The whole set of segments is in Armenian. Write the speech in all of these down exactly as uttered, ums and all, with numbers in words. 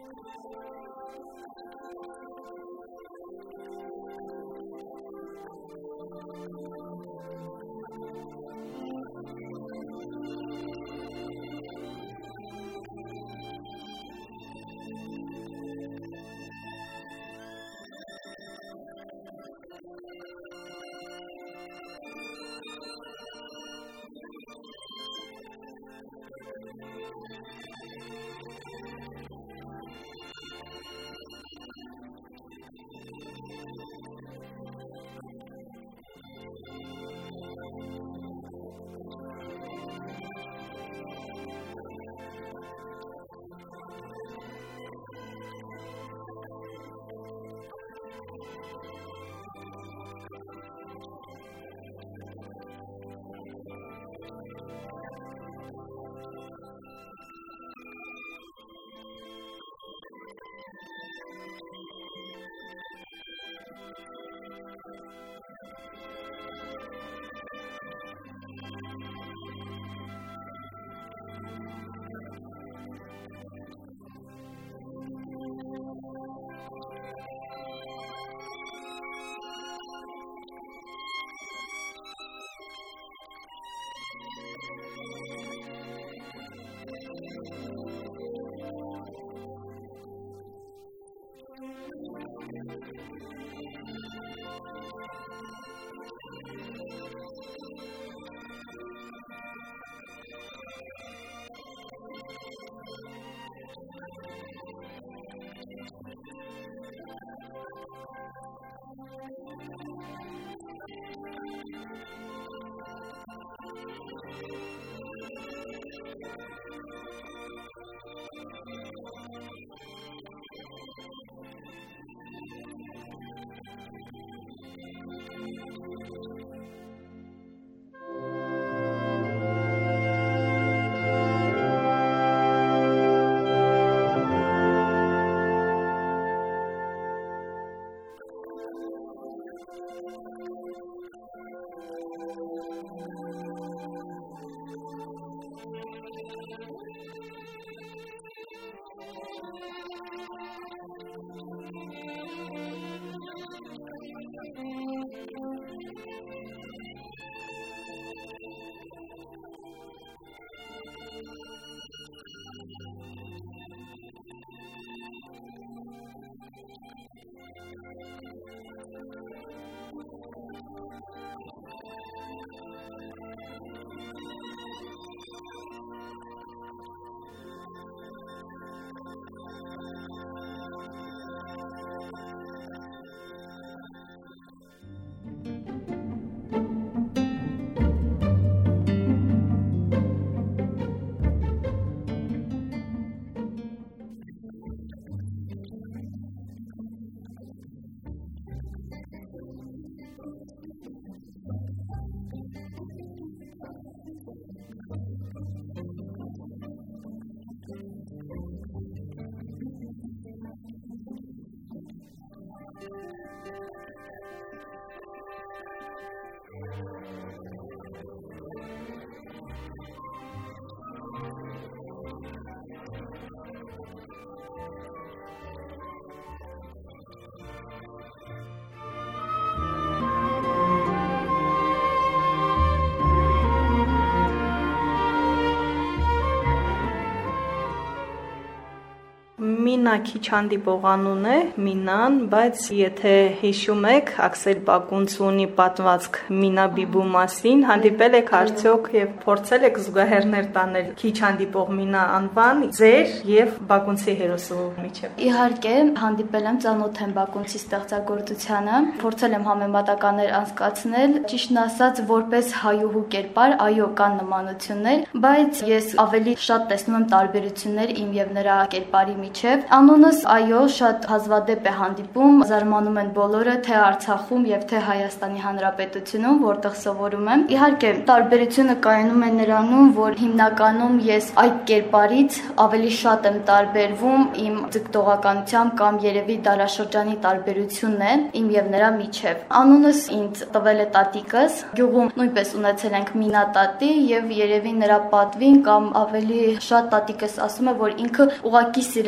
Մինա քիչ հանդիպող անուն է, Մինան, բայց եթե հիշում եք, Աքսել Բակունցը ունի պատմվածք Մինա Բիբու մասին, հանդիպել եք արդյոք եւ փորձել եք զուգահեռներ տանել քիչ հանդիպող Մինա անվան ձեր եւ Բակունցի հերոսու միջեւ։ Իհարկե, հանդիպել եմ, ծանոթ եմ Բակունցի ստեղծագործությանը, փորձել եմ համեմատականներ անցկացնել, ճիշտն ասած, որպես հայուհու կերպար, այո, կան նմանություններ, բայց ես ավելի շատ տեսնում եմ տարբերություններ իմ եւ նրա կերպարի միջև։ Անունս այո, շատ հազվադեպ է հանդիպում, զարմանում են բոլորը, թե Արցախում եւ թե Հայաստանի Հանրապետությունում, որտեղ սովորում եմ։ Իհարկե, տարբերությունը կայանում է նրանում, որ հիմնականում ես այդ կերպարից ավելի շատ եմ տարբերվում իմ ձգտողականությամբ կամ երևի դարաշրջանի տարբերությունն է իմ եւ նրա միջև։ Անունս ինձ տվել է տատիկս, գյուղում նույնպես ունեցել ենք Մինա տատի եւ երևի նրա պատվին կամ ավելի շատ տատիկս ասում է, որ ինքը ուղակի սիրել է այդ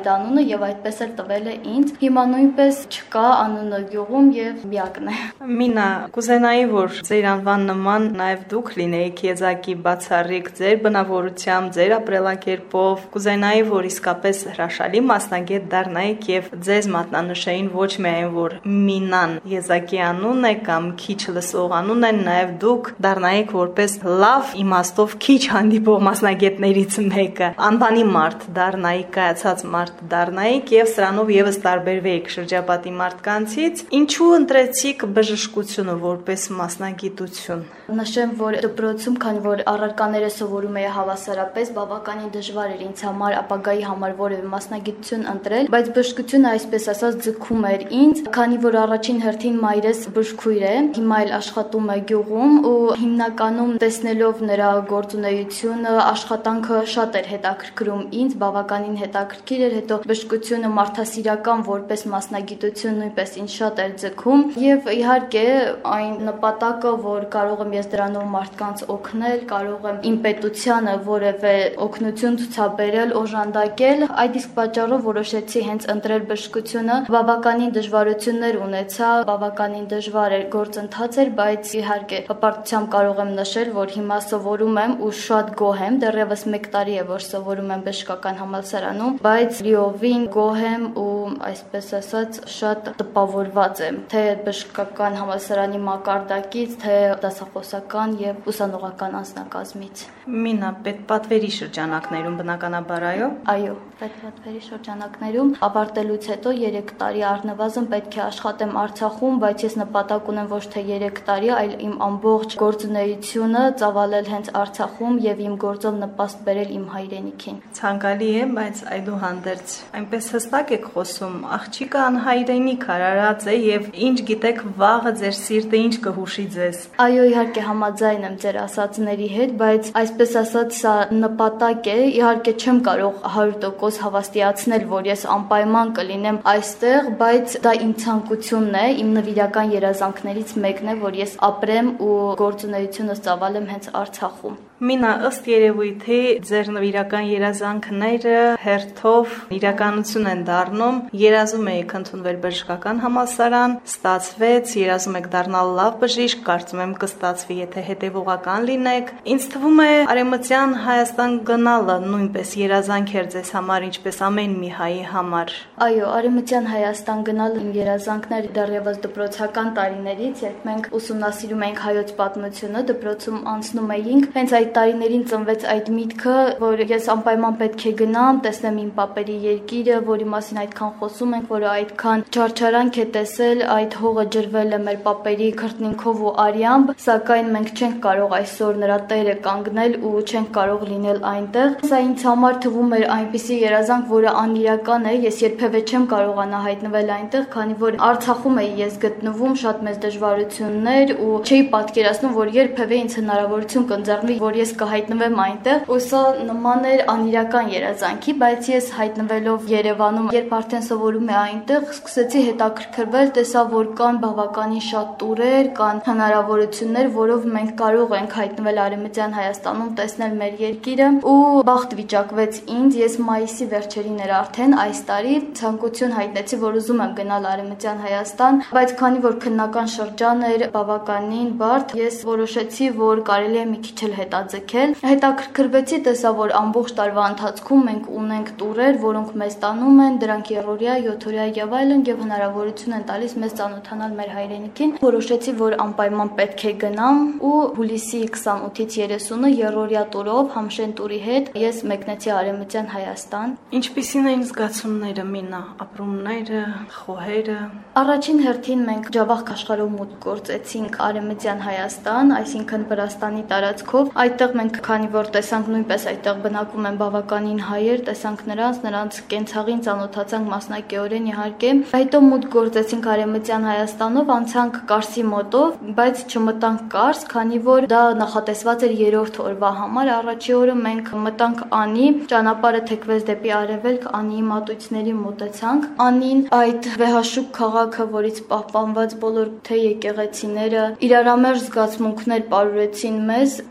այդ անունը եւ այդպես էլ տվել է ինձ։ Հիմա նույնպես չկա անունը գյուղում եւ միակն է։ Մինա, կուզենայի, որ ձեր անվան նման նաեւ դուք լինեիք եզակի բացառիկ ձեր բնավորությամբ, ձեր ապրելակերպով, կուզենայի, որ իսկապես հրաշալի մասնագետ դառնայիք եւ ձեզ մատնանշեին ոչ միայն որ Մինան եզակի անուն է կամ քիչ լսող անուն է, նաեւ դուք դառնայիք որպես լավ իմաստով քիչ հանդիպող մասնագետներից մեկը, անվանի մարդ դառնայիք, կայացած մարդ դառնայիք եւ սրանով եւս տարբերվեիք շրջապատի մարդկանցից։ Ինչու ընտրեցիք բժշկությունը որպես մասնագիտություն։ Նշեմ, որ դպրոցում, քանի որ առարկաները սովորում էի հավասարապես, բավականին դժվար էր ինձ համար ապագայի համար որևէ մասնագիտություն ընտրել, բայց բժշկությունը այսպես ասած ձգում էր ինձ, քանի որ առաջին հերթին մայրս բժշկուհի է, հիմա էլ աշխատում է գյուղում ու հիմնականում տեսնելով նրա գործունեությունը, աշխատանքը շատ էր հետաքրքրում ինձ, բավականին հետաքրքիր էր, հետո բժշկությունը մարդասիրական որպես մասնագիտություն նույնպես ինձ շատ էր ձգում եւ իհարկե այն նպատակը, որ կարող եմ ես դրանով մարդկանց օգնել, կարող եմ իմ պետությանը որևէ օգնություն ցուցաբերել, օժանդակել, այդ իսկ պատճառով որոշեցի հենց ընտրել բժշկությունը։ Բավականին դժվարություններ ունեցա, բավականին դժվար էր գործընթաց էր, բայց իհարկե հպարտությամբ կարող եմ նշել, որ հիմա սովորում եմ ու շատ գոհ եմ, դեռևս մեկ տարի է որ սովորում եմ բժշկական համալսարանում, բայց լիովին գոհ եմ ու այսպես ասած շատ տպավորված եմ, թե բժշկական համալսարանի մակարդակից, թե դասախոսական եւ ուսանողական անձնակազմից։ Մինա, պետպատվերի շրջանակներում բնականաբար այո։ Այո, պետպատվերի շրջանակներում ավարտելուց հետո երեք տարի առնվազն պետք է աշխատեմ Արցախում, բայց ես նպատակ ունեմ ոչ թե երեք տարի, այլ իմ ամբողջ գործունեությունը ծավալել հենց Արցախում եւ իմ գործով նպաստ բերել իմ հայրենիքին։ Ցանկալի է, բայց այդուհանդերձ այնպես հստակ եք խոսում, աղջիկը անհայրենիք արարած է եւ ինչ գիտեք վաղը ձեր սիրտը ինչ կհուշի ձեզ։ Այո, իհարկե համաձայն եմ ձեր ասածների հետ, բայց այսպես ասած սա նպատակ է, իհարկե չեմ կարող հարյուր տոկոս հավաստիացնել, որ ես անպայման կլինեմ այստեղ, բայց դա իմ ցանկությունն է, իմ նվիրական երազանքներից մեկն է, որ ես ապրեմ ու գործունեությունս ծավալեմ հենց Արցախում։ Մինա, ըստ երևույթի ձեր նվիրական երազանքները հերթով իրականություն են դառնում, երազում եք ընդունվել բժշկական համալսարան, ստացվեց, երազում եք դառնալ լավ բժիշկ, կարծում եմ կստացվի, եթե հետևողական լինեք։ Ինձ թվում է Արևմտյան Հայաստան գնալը նույնպես երազանք էր ձեզ համար, ինչպես ամեն մի հայի համար։ Այո, Արևմտյան Հայաստան գնալը իմ երազանքն էր դեռևս դպրոցական տարիներից, երբ մենք ուսումնասիրում էինք հայոց պատմությունը, դպրոցում անցնում էինք, հենց այդ տարիներին ծնվեց այդ միտքը, որ ես անպայման պետք է գնամ, տեսնեմ իմ պապերի երկիրը, որի մասին այդքան խոսում ենք, որը այդքան չարչարանք է տեսել, այդ հողը ջրվել է մեր պապերի քրտնինքով ու արյամբ, սակայն մենք չենք կարող այսօր նրա տերը կանգնել ու չենք կարող լինել այնտեղ։ Սա ինձ համար թվում էր այնպիսի երազանք, որը անիրական է, ես երբևէ չեմ կարողանա հայտնվել այնտեղ, քանի որ Արցախում էի ես գտնվում, շատ մեծ դժվարություններ ու չէի պատկերացնում, որ երբևէ ինձ հնարավորություն կընձեռնվի, որ ես կհայտնվեմ այնտեղ, ու սա նման էր անիրական երազանքի, բայց ես հայտնվելով Երևանում, երբ արդեն սովորում եմ այնտեղ, սկսեցի հետաքրքրվել, տեսա, որ կան բավականին շատ տուրեր, կան հնարավորություններ, որով մենք կարող ենք հայտնվել Արևմտյան Հայաստանում, տեսնել մեր երկիրը, ու բախտ վիճակվեց ինձ, ես մայիսի վերջերին էր արդեն այս տարի ցանկություն հայտնեցի, որ ուզում եմ գնալ Արևմտյան Հայաստան, բայց քանի որ քննական շրջան էր բավականին բարդ, ես որոշեցի, որ կարելի է մի քիչ էլ հետաձգել։ Հետաքրքրվեցի, տեսա, որ ամբողջ տարվա ընթացքում մենք ունենք տուրեր, որոնք մեզ տանում են, դրանք երրորդյա, յոթօրյա եւ այլն, եւ հնարավորություն են տալիս մեզ ծանոթանալ մեր հայրենիքին։ Որոշեցի, որ անպայման պետք է գնամ ու հուլիսի քսանութից երեսունը երրորդյա տուրով Համշեն տուրի հետ ես մեկնեցի Արևմտյան Հայաստան։ Ինչպիսին էին զգացումները, Մինա, ապրումները, խոհերը։ Առաջին հերթին մենք Ջավախ աշխարհով մուտք գործեցինք Արևմտյան Հայաստան, այսինքն Վրաստանի տարածքով։ Այդտեղ մենք քանի որ տեսանք նույնպես այդտեղ բնակվում են բավականին հայեր, տեսանք նրանց, նրանց կենցաղին ծանոթացանք մասնակիորեն իհարկե։ Հետո մուտք գործեցինք Արևմտյան Հայաստանով, անցանք Կարսի մոտով, բայց չմտանք Կարս, քանի որ դա նախատեսված էր երրորդ օրվա համար։ Առաջի օրը մենք մտանք Անի, ճանապարհը թեքվեց դեպի արևելք, Անիի մատույցների մոտեցանք։ Անին այդ վեհաշուկ քաղաքը, որից պահպանված բոլոր թե եկեղեցիները, իրարամերժ զգացմունքներ պարուրեցին մեզ, ցավ,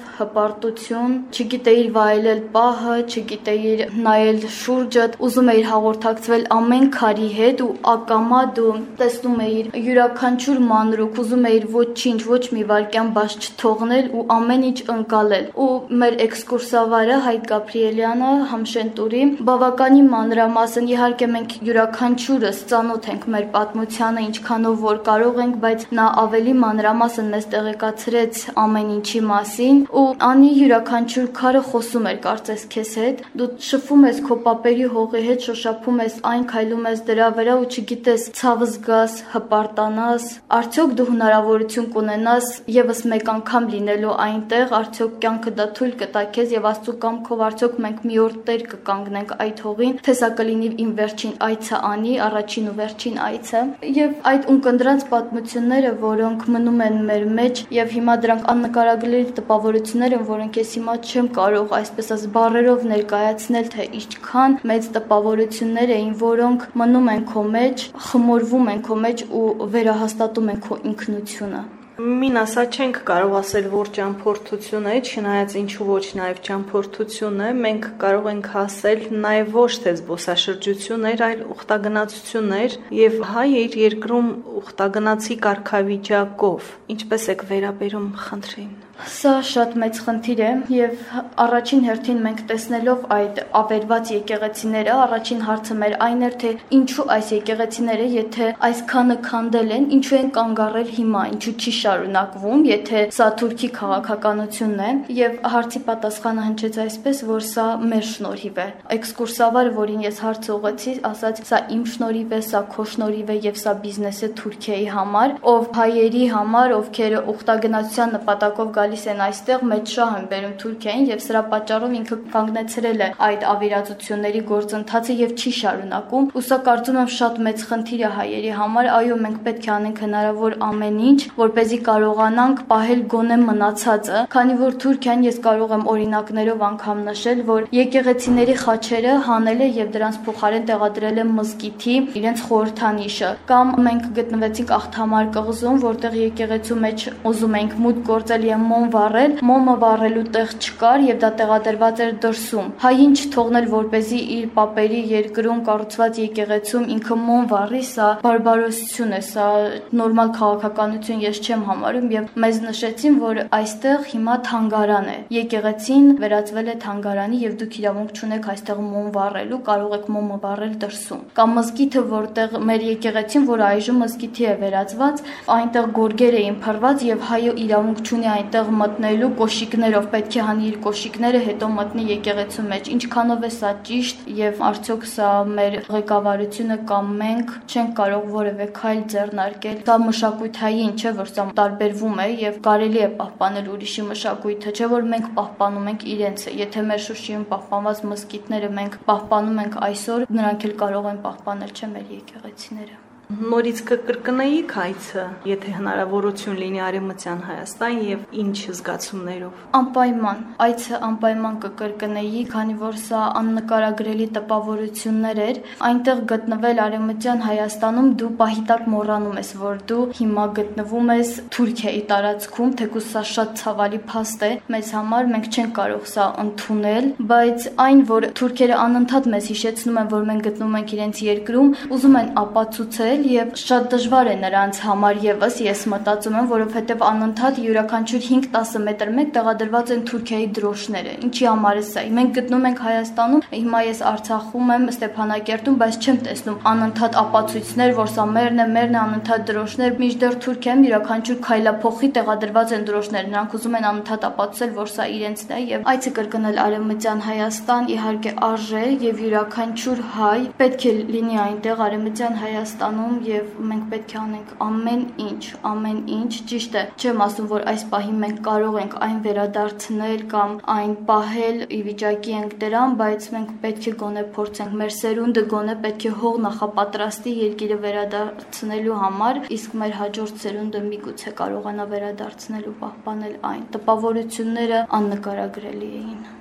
հպարտություն, չգիտեիր վայելել պահը, չգիտեիր նայել շուրջդ, ուզում էիր հաղորդակցվել ամեն քարի հետ ու ակամա դու տեսնում էիր յուրաքանչյուր մանրուք, ուզում էիր ոչինչ, ոչ մի վայրկյան բաց չթողնել ու ամեն ինչ ընկալել։ Ու մեր էքսկուրսավարը Հայկ Գաբրիելյանը Համշենտուրի բավականին մանրամասն, իհարկե մենք յուրաքանչյուրս ծանոթ ենք մեր պատմությանը, ինչքանով որ կարող ենք, բայց նա ավելի մանրամասն մեզ տեղեկացրեց ամեն ինչի մասին ու անի յուրաքանչյուր քարը խոսում էր կարծես քեզ հետ, դու շփվում ես քո պապերի հողի հետ, շոշափում ես այն, քայլում ես դրա վրա ու չգիտես ցավը զգաս, հպարտանաս, արդյոք դու հնարավորություն կունենաս եւս մեկ անգամ լինելու այնտեղ, արդյոք կյանքը դա թույլ կտա քեզ եւ Աստծո կամքով արդյոք մենք մի օր տեր կկանգնենք այդ հողին, թե սա կլինի իմ վերջին այցը անի, առաջին ու վերջին այցը եւ այդ ունկնդրած պատմությունները, որոնք մնում են մեր մեջ եւ հիմա դրանք աննկարագրելի տպավորություններ են, որոնք ես հիմա չեմ կարող այսպես ասած բառերով ներկայացնել, թե ինչքան մեծ տպավորություններ էին, որոնք մնում են քո մեջ, խմորվում են քո մեջ ու վերահաստատում են քո ինքնությունը։ Մին ասա չենք կարող ասել, որ ճամփորդություն է, չնայած ինչու ոչ նաև ճամփորդություն է, մենք կարող ենք ասել նաև ոչ թե զբոսաշրջություններ, այլ ուխտագնացություններ եւ հայ իր երկրում ուխտագնացի կարգավիճակով։ Ինչպես եք վերաբերում, խնդրին։ Սա շատ մեծ խնդիր է եւ առաջին հերթին մենք տեսնելով այդ ավերված եկեղեցիները, առաջին հարցը մեր այն էր, թե ինչու այս եկեղեցիները, եթե այսքանը քանդել են, ինչու են կանգ առել հիմա, ինչու չի շարունակվում, եթե սա թուրքի քաղաքականությունն է, եւ հարցի պատասխանը հնչեց այսպես, որ սա մեր շնորհիվ է։ Էքսկուրսավարը, որին ես հարց ուղղեցի, ասաց, սա իմ շնորհիվ է, սա քո շնորհիվ է եւ սա բիզնես է Թուրքիայի համար, ով հայերի համար, ովքեր ուխտագնացության նպատակով գալիս են այստեղ, մեծ շահ են բերում Թուրքիային եւ սրա պատճառով ինքը կանգնեցրել է այդ ավիրացությունների գործընթացը եւ չի շարունակում։ Ու սա կարծում եմ շատ մեծ խնդիր է հայերի համար, այո, մենք պետք է անենք հնարավոր ամեն ինչ, որպեսզի կարողանանք պահել գոնե մնացածը, քանի որ Թուրքիան, ես կարող եմ օրինակներով անգամ նշել, որ եկեղեցիների խաչերը հանել է եւ դրանց փոխարեն տեղադրել է մզկիթի իրենց խորհրդանիշը, կամ մենք գտնվեցինք Աղթամար կղզում, որտեղ եկեղեցու մեջ ուզում ենք մուտք գործել եւ մոմ վառել, մոմը վառելու տեղ չկար եւ դա տեղադրված էր դրսում։ Հային չթողնել, որպեսզի իր պապերի երկրում կառուցված եկեղեցում ինքը մոմ վառի, սա բարբարոսություն է, սա նորմալ քաղաքականություն ես չեմ համարում եւ մեզ նշեցին, որ այստեղ հիմա թանգարան է։ Եկեղեցին վերածվել է թանգարանի եւ դուք իրավունք չունեք այստեղ մոմ վառելու, կարող եք մոմը վառել դրսում։ Կամ մզկիթը, որտեղ մեր եկեղեցին, որ այժմ մզկիթի է վերածված, այնտեղ գորգեր էին փռված եւ հայը իրավունք չունի այնտեղ մտնելու կոշիկներով, պետք է հանի իր կոշիկները, հետո մտնի եկեղեցու մեջ։ Ինչքանով է սա ճիշտ եւ արդյոք սա մեր ղեկավարությունը կամ մենք չենք կարող որևէ քայլ ձեռնարկել։ Դա մշակութային չէ, որ սա տարբերվում է եւ կարելի է պահպանել ուրիշի մշակույթը, չէ որ մենք պահպանում ենք իրենցը։ Եթե մեր Շուշիում պահպանված մզկիթները մենք պահպանում ենք այսօր, նրանք էլ կարող են պահպանել չէ մեր եկեղեցիները։ Նորից կկրկնեիք այցը, եթե հնարավորություն լինի Արևմտյան Հայաստան եւ ինչ զգացումներով։ Անպայման, այցը անպայման կկրկնեի, քանի որ սա աննկարագրելի տպավորություններ էր։ Այնտեղ գտնվել Արևմտյան Հայաստանում դու պահիտակ մոռանում ես, որ դու հիմա գտնվում ես Թուրքիայի տարածքում, թեկուզ սա շատ ցավալի փաստ է մեզ համար, մենք չենք կարող սա ընդունել, բայց այն, որ թուրքերը անընդհատ մեզ հիշեցնում են, որ մենք գտնվում ենք իրենց երկրում, ուզում են ապացուցել եւ շատ դժվար է նրանց համար եւս, ես մտածում եմ, որովհետեւ անընդհատ յուրաքանչյուր հինգ տասը մետր մեկ տեղադրված են Թուրքիայի դրոշները։ Ինչի համար է սա։ Մենք գտնում ենք Հայաստանում, հիմա ես Արցախում եմ, Ստեփանակերտում, բայց չեմ տեսնում անընդհատ ապացույցներ, որ սա մերն է, մերն է, անընդհատ դրոշներ, մինչդեռ Թուրքիայում յուրաքանչյուր քայլափոխի տեղադրված են դրոշներ։ Նրանք ուզում են անընդհատ ապացուցել, որ սա իրենցն է եւ այցը կրկնել Արևմտյան Հայաստան իհարկե արժե եւ յուրաքանչյուր հայ պետք է լինի այնտեղ Արևմտյան Հայաստանում եւ մենք պետք է անենք ամեն ինչ, ամեն ինչ, ճիշտ է, չեմ ասում, որ այս պահին մենք կարող ենք այն վերադարձնել կամ այն պահել, ի վիճակի ենք դրան, բայց մենք պետք է գոնե փորձենք, մեր սերունդը գոնե պետք է հող նախապատրաստի երկիրը վերադարձնելու համար, իսկ մեր հաջորդ սերունդը միգուցե կարողանա վերադարձնել ու պահպանել այն։ Տպավորությունները աննկարագրելի էին։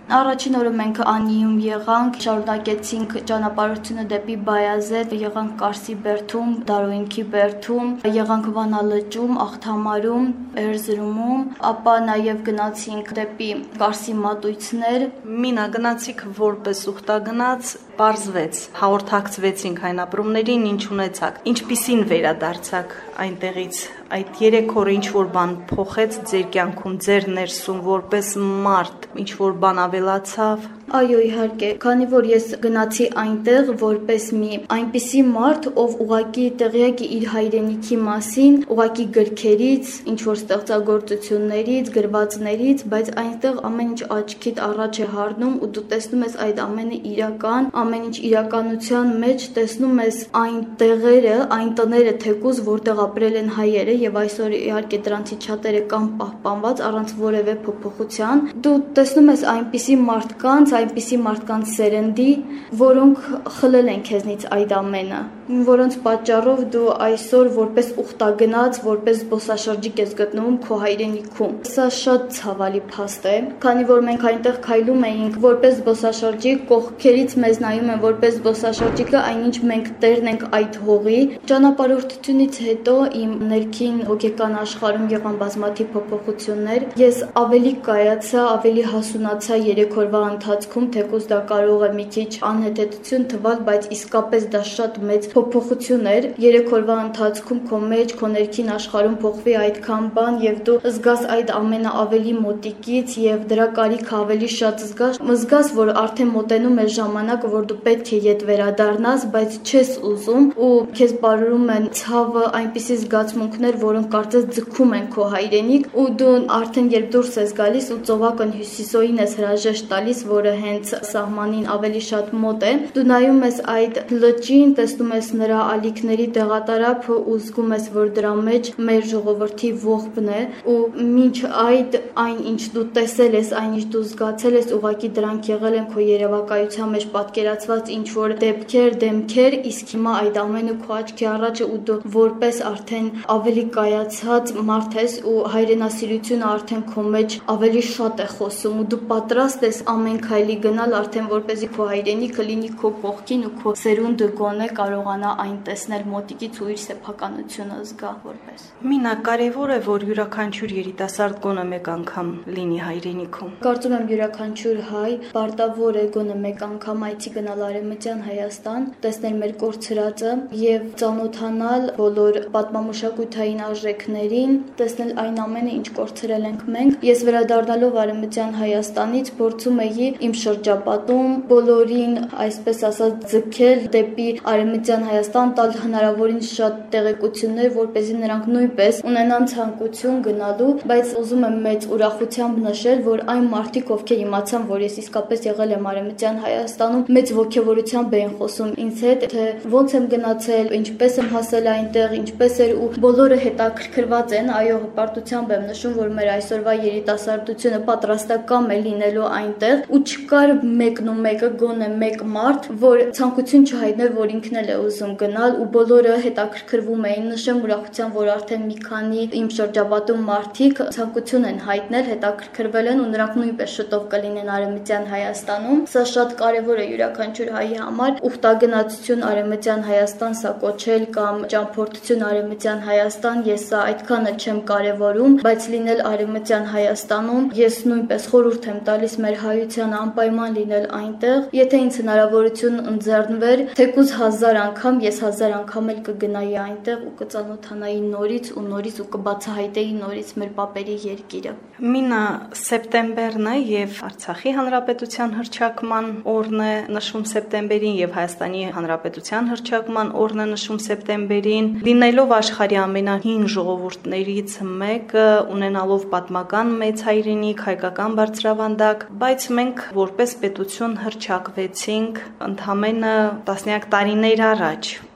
Առաջին օրը մենք Անիում եղանք, շարունակեցինք ճանապարհությունը դեպի Բայազեդ, եղանք Կարսի բերդում, Դարոյինքի բերդում, եղանք Վանա լճում, Աղթամարում, Էրզրումում, ապա նաև գնացինք դեպի Կարսի մատույցներ։ Մինա, գնացիք որպես ուխտագնաց, պարզվեց, հաղորդակցվեցինք այն ապրումներին, ինչ ունեցաք, ինչպիսին վերադարձաք այնտեղից, այդ երեք օրը ինչ որ բան փոխեց ձեր կյանքում, ձեր ներսում որպես մարդ, ինչ որ բան ավելացավ։ Այո, իհարկե, քանի որ ես գնացի այնտեղ որպես մի այնպիսի մարդ, ով ուղակի տեղյակ է իր հայրենիքի մասին, ուղակի գրքերից, ինչ որ ստեղծագործություններից, գրվածներից, բայց այնտեղ ամեն ինչ աչքիդ առաջ է հառնում ու դու տեսնում ես այդ ամենը իրական, ամեն ինչ իրականության մեջ, տեսնում ես այն տեղերը, այն տները թեկուզ, որտեղ ապրել են հայերը եւ այսօր իհարկե դրանցից շատերը կան պահպանված առանց որևէ փոփոխության։ Դու տեսնում ես այնպիսի մարդկանց, այնպիսի մարդկանց սերնդի, որոնք խլել են քեզնից այդ ամենը, որոնց պատճառով դու այսօր որպես ուխտագնաց, որպես զբոսաշրջիկ ես գտնվում քո հայրենիքում։ Սա շատ ցավալի փաստ է, քանի որ մենք այնտեղ քայլում էինք որպես զբոսաշրջիկ, կողքերից մեզ նայում են որպես զբոսաշրջիկը, այնինչ մենք տերն ենք այդ հողի։ Ճանապարհորդությունից հետո իմ ներքին հոգեկան աշխարհում եղան բազմաթիվ փոփոխություններ։ Ես ավելի կայացա, ավելի հասունացա երեք օրվա ընթացքում, թեկուզ դա կարող է մի քիչ անհետեցություն թվալ, բայց իսկապես դա շատ մեծ փոփոխություն էր։ Երեք օրվա ընթացքում քո մեջ, քո ներքին աշխարհում փոխվի այդքան բան եւ դու զգաս այդ ամենը ավելի մոտիկից եւ դրա կարիքը ավելի շատ զգաս, զգաս, որ արդեն մոտենում է ժամանակը, որ դու պետք է ետ վերադառնաս, բայց չես ուզում ու քեզ բարուրում են ցավը, այնպիսի զգացմունքներ, որոնք կարծես ձգում են քո հայրենիք ու դու արդեն երբ դուրս ես գալիս ու ծովակն հյուսիսոյին ես հրաժեշտ տալիս, որը հենց սահմանին ավելի շատ մոտ է, դու նայում ես այդ լճին, տեսնում ես նրա ալիքների տեղատարափը ու զգում ես, որ դրա մեջ մեր ժողովրդի ողբն է ու մինչ այդ այն ինչ դու տեսել ես, այն ինչ դու զգացել ես, ուղղակի դրանք եղել են քո երևակայության մեջ պատկերացված ինչ որ դեպքեր, դեմքեր, իսկ հիմա այդ ամենը քո աչքի առաջ է ու դու որպես արդեն ավելի կայացած մարդ ես ու հայրենասիրությունը արդեն քո մեջ ավելի շատ է խոսում ու դու պատրաստ ես ամեն քայլի գնալ արդեն որպեսզի քո հայրենիքը լինի քո կողքին ու քո սերունդը գոնե կարողանա այն տեսնել մոտիկից ու իր սեփականությունը զգա որպես։ Մինա, կարևոր է, որ յուրաքանչյուր երիտասարդ գոնե մեկ անգամ լինի հայրենիքում։ Կարծում եմ յուրաքանչյուր հայ պարտավոր է գոնե մեկ անգամ այցի գնալ Արևմտյան Հայաստան, տեսնել մեր կորցրածը եւ ծանոթանալ բոլոր պատմամշակութային արժեքներին, տեսնել այն ամենը, ինչ կորցրել ենք մենք։ Ես վերադառնալով Արևմտյան Հայաստանից փորձում էի իմ շրջապատում բոլորին, այսպես ասած, ձգել դեպի Արևմտյան Հայաստան, տալ հնարավորինս շատ տեղեկություններ, որպեսզի նրանք նույնպես ունենան ցանկություն գնալու, բայց ուզում եմ մեծ ուրախությամբ նշել, որ այն մարդիկ, ովքեր իմացան, որ ես իսկապես եղել եմ Արևմտյան Հայաստանում, մեծ ողջավորությամբ էին խոսում ինձ հետ, թե ոնց եմ գնացել, ինչպես եմ հասել այնտեղ, ինչպես էր ու բոլորը հետաքրքրված են, այո, հպարտությամբ եմ նշում, որ մեր այսօրվա երիտասարդությունը պատրաստակամ է լինելու այնտեղ ու չկար մեկն ու մեկը, գոնե մեկ մարդ, որ ցանկություն չհայտներ, որ ինքն էլ է ուզում գնալ ու բոլորը հետաքրքրվում էին, նշեմ ուրախությամբ, որ արդեն մի քանի իմ շրջապատում մարդիկ ցանկություն են հայտնել, հետաքրքրվել են ու նրանք նույնպես շուտով կլինեն Արևմտյան Հայաստանում։ Սա շատ կարևոր է յուրաքանչյուր հայի համար, ուխտագնացություն Արևմտյան Հայաստան սա կոչել կամ ճամփորդություն Արևմտյան Հայաստան, ես սա այդքանը չեմ կարևորում, բայց լինել Արևմտյան Հայաստանում, ես նույնպես խորհուրդ եմ տալիս մեր հայությանը անպայման լինել այնտեղ, եթե ինձ հնարավորություն ընձեռնվեր, թեկուզ հազար անգամ, ես հազար անգամ էլ կգնայի այնտեղ ու կծանոթանայի նորից ու նորից ու կբացահայտեի նորից մեր պապերի երկիրը։ Մինա, սեպտեմբերն է եւ Արցախի Հանրապետության հռչակման օրն է նշվում սեպտեմբերին եւ Հայաստանի Հանրապետության հռչակման օրն է նշվում սեպտեմբերին, լինելով աշխարհի ամենահին ժողովուրդներից մեկը, ունենալով պատմական մեծ հայրենիք, հայկական բարձրավանդակ, բայց մենք որպես պետություն հռչակվեցինք ընդամենը տասնյակ տարիներ առաջ։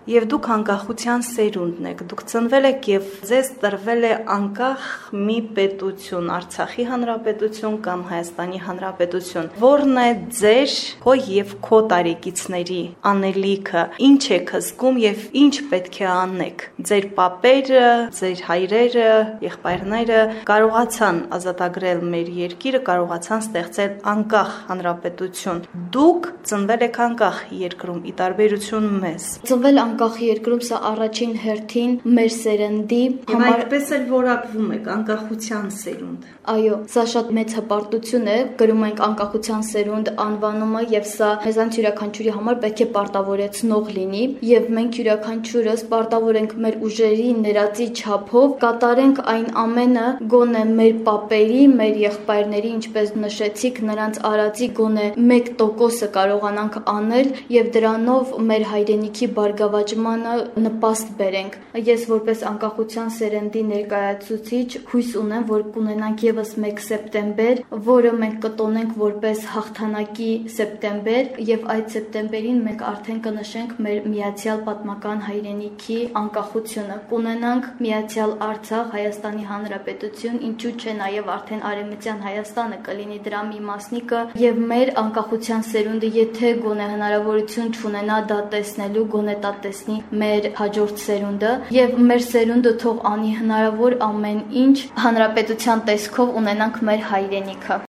եւ դուք անկախության սերունդն եք, դուք ծնվել եք եւ ձեզ տրվել է անկախ մի պետություն, Արցախի հանրապետություն կամ Հայաստանի հանրապետություն, որն է ձեր, քո եւ քո տարեկիցների անելիքը, ինչ եք զգում եւ ինչ պետք է անեք։ Ձեր պապերը, ձեր հայրերը, եղբայրները կարողացան ազատագրել մեր երկիրը, կարողացան ստեղծել անկախ հանրապետություն։ Դուք ծնվել եք անկախ երկրում, ի տարբերություն մեզ։ Ծնվել անկախ երկրում սա առաջին հերթին մեր սերնդի համար այդպես էլ որակվում եք անկախության սերունդ։ Այո, սա շատ մեծ հպարտություն է, գրում ենք անկախության սերունդ անվանումը եւ սա մեզանց յուրաքանչյուրի համար պետք է պարտավորեցնող լինի եւ մենք յուրաքանչյուրս պարտավոր ենք մեր ուժերի ներածի չափով կատարենք այն ամենը գոնե մեր պապերի, մեր եղբայրների, ինչպես նշեցիք, նրանց արածի գոնե մեկ տոկոսը կարողանանք անել եւ դրանով մեր հայրենիքի բարգավաճմանը նպաստ բերենք։ Ես որպես անկախության սերնդի ներկայացուցիչ հույս ունեմ, որ կունենանք եւս մեկ սեպտեմբեր, որը մենք կտոնենք որպես հաղթանակի սեպտեմբեր եւ այդ սեպտեմբերին մենք արդեն կնշենք մեր միացյալ պատմական հայրենիքի անկախությունը։ Կունենանք միացյալ Արցախ, Հայաստանի Հանրապետություն, ինչու՞ չէ նաեւ արդեն Արևմտյան Հայաստանը կլինի դրա մի մասնիկը եւ մեր անկախության սերունդը, եթե գոնե հնարավորություն չունենա դա տեսնելու, գոնե դա տեսնի մեր հաջորդ սերունդը եւ մեր սերունդը թող անի հնարավոր ամեն ինչ հանրապետության տեսքով ունենանք մեր հայրենիքը։